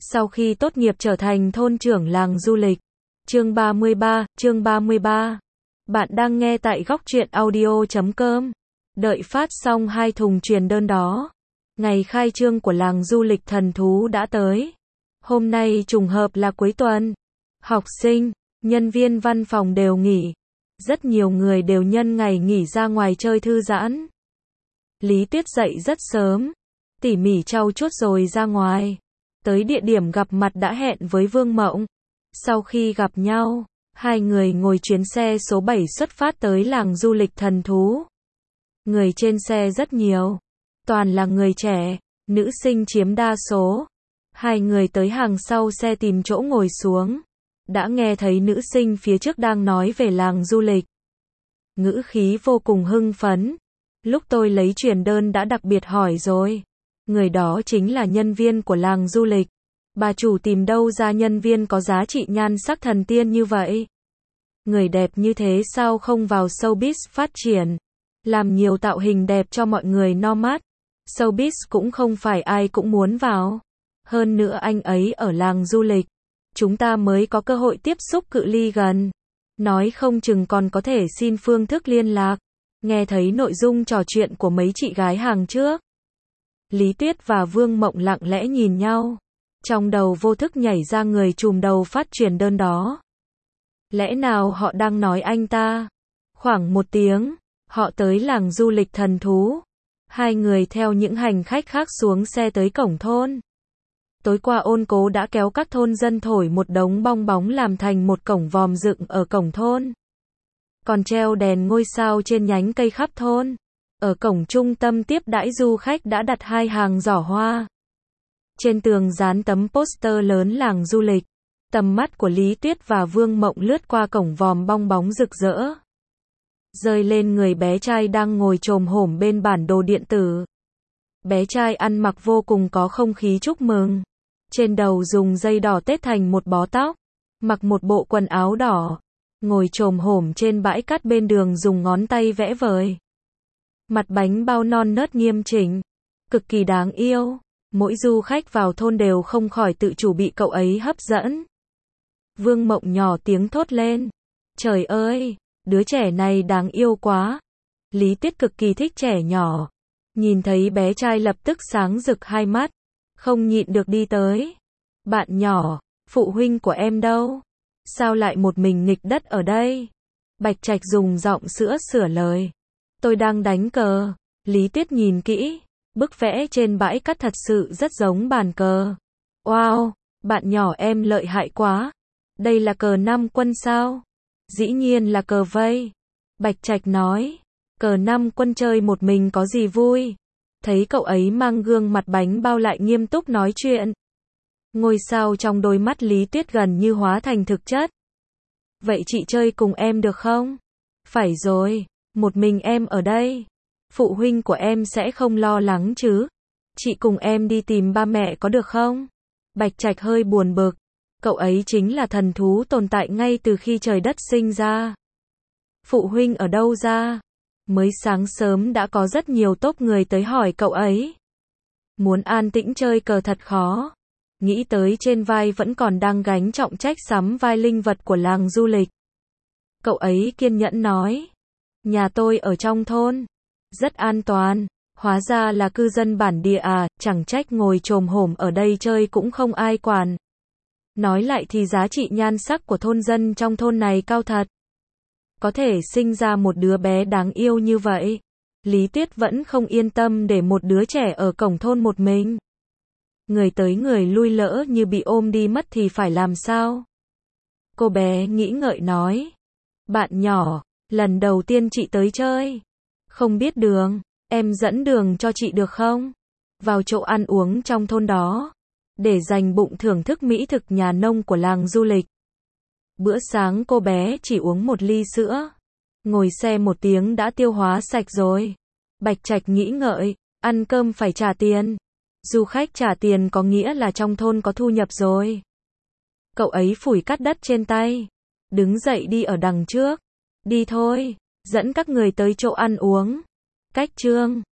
Sau khi tốt nghiệp trở thành thôn trưởng làng du lịch. Chương 33. Bạn đang nghe tại góc truyện audio.com. Đợi phát xong 2 thùng truyền đơn đó. Ngày khai trương của làng du lịch Thần Thú đã tới. Hôm nay trùng hợp là cuối tuần. Học sinh, nhân viên văn phòng đều nghỉ. Rất nhiều người đều nhân ngày nghỉ ra ngoài chơi thư giãn. Lý Tuyết dậy rất sớm, tỉ mỉ trau chuốt rồi ra ngoài. Tới địa điểm gặp mặt đã hẹn với Vương Mộng. Sau khi gặp nhau, hai người ngồi chuyến xe số 7 xuất phát tới làng du lịch Thần Thú. Người trên xe rất nhiều, toàn là người trẻ, nữ sinh chiếm đa số. Hai người tới hàng sau xe tìm chỗ ngồi xuống. Đã nghe thấy nữ sinh phía trước đang nói về làng du lịch. Ngữ khí vô cùng hưng phấn. Lúc tôi lấy truyền đơn đã đặc biệt hỏi rồi. Người đó chính là nhân viên của làng du lịch. Bà chủ tìm đâu ra nhân viên có giá trị nhan sắc thần tiên như vậy? Người đẹp như thế sao không vào showbiz phát triển? Làm nhiều tạo hình đẹp cho mọi người no mắt. Showbiz cũng không phải ai cũng muốn vào. Hơn nữa anh ấy ở làng du lịch. Chúng ta mới có cơ hội tiếp xúc cự ly gần. Nói không chừng còn có thể xin phương thức liên lạc. Nghe thấy nội dung trò chuyện của mấy chị gái hàng trước. Lý Tuyết và Vương Mộng lặng lẽ nhìn nhau. Trong đầu vô thức nhảy ra người trùm đầu phát truyền đơn đó. Lẽ nào họ đang nói anh ta? Khoảng 1 tiếng, họ tới làng du lịch Thần Thú. Hai người theo những hành khách khác xuống xe tới cổng thôn. Tối qua ôn cố đã kéo các thôn dân thổi một đống bong bóng làm thành một cổng vòm dựng ở cổng thôn. Còn treo đèn ngôi sao trên nhánh cây khắp thôn. Ở cổng trung tâm tiếp đãi du khách đã đặt 2 hàng giỏ hoa. Trên tường dán tấm poster lớn làng du lịch. Tầm mắt của Lý Tuyết và Vương Mộng lướt qua cổng vòm bong bóng rực rỡ. Rơi lên người bé trai đang ngồi chồm hổm bên bản đồ điện tử. Bé trai ăn mặc vô cùng có không khí chúc mừng. Trên đầu dùng dây đỏ tết thành một bó tóc. Mặc một bộ quần áo đỏ. Ngồi chồm hổm trên bãi cát bên đường dùng ngón tay vẽ vời. Mặt bánh bao non nớt nghiêm chỉnh. Cực kỳ đáng yêu. Mỗi du khách vào thôn đều không khỏi tự chủ bị cậu ấy hấp dẫn. Vương Mộng nhỏ tiếng thốt lên. Trời ơi, đứa trẻ này đáng yêu quá. Lý Tuyết cực kỳ thích trẻ nhỏ. Nhìn thấy bé trai lập tức sáng rực hai mắt. Không nhịn được đi tới. Bạn nhỏ, phụ huynh của em đâu? Sao lại một mình nghịch đất ở đây? Bạch Trạch dùng giọng sữa sửa lời. Tôi đang đánh cờ. Lý Tuyết nhìn kỹ. Bức vẽ trên bãi cát thật sự rất giống bàn cờ. Wow, bạn nhỏ em lợi hại quá. Đây là cờ 5 quân sao? Dĩ nhiên là cờ vây. Bạch Trạch nói. Cờ 5 quân chơi một mình có gì vui? Thấy cậu ấy mang gương mặt bánh bao lại nghiêm túc nói chuyện. Ngôi sao trong đôi mắt Lý Tuyết gần như hóa thành thực chất. Vậy chị chơi cùng em được không? Phải rồi, một mình em ở đây. Phụ huynh của em sẽ không lo lắng chứ? Chị cùng em đi tìm ba mẹ có được không? Bạch Trạch hơi buồn bực. Cậu ấy chính là thần thú tồn tại ngay từ khi trời đất sinh ra. Phụ huynh ở đâu ra? Mới sáng sớm đã có rất nhiều tốp người tới hỏi cậu ấy. Muốn an tĩnh chơi cờ thật khó. Nghĩ tới trên vai vẫn còn đang gánh trọng trách sắm vai linh vật của làng du lịch. Cậu ấy kiên nhẫn nói. Nhà tôi ở trong thôn. Rất an toàn. Hóa ra là cư dân bản địa à, chẳng trách ngồi chồm hổm ở đây chơi cũng không ai quản. Nói lại thì giá trị nhan sắc của thôn dân trong thôn này cao thật. Có thể sinh ra một đứa bé đáng yêu như vậy. Lý Tuyết vẫn không yên tâm để một đứa trẻ ở cổng thôn một mình. Người tới người lui lỡ như bị ôm đi mất thì phải làm sao? Cô bé nghĩ ngợi nói. Bạn nhỏ, lần đầu tiên chị tới chơi. Không biết đường, em dẫn đường cho chị được không? Vào chỗ ăn uống trong thôn đó. Để dành bụng thưởng thức mỹ thực nhà nông của làng du lịch. Bữa sáng cô bé chỉ uống 1 ly sữa. Ngồi xe 1 tiếng đã tiêu hóa sạch rồi. Bạch Trạch nghĩ ngợi, ăn cơm phải trả tiền. Du khách trả tiền có nghĩa là trong thôn có thu nhập rồi. Cậu ấy phủi cát đất trên tay. Đứng dậy đi ở đằng trước. Đi thôi, dẫn các người tới chỗ ăn uống. Cách chương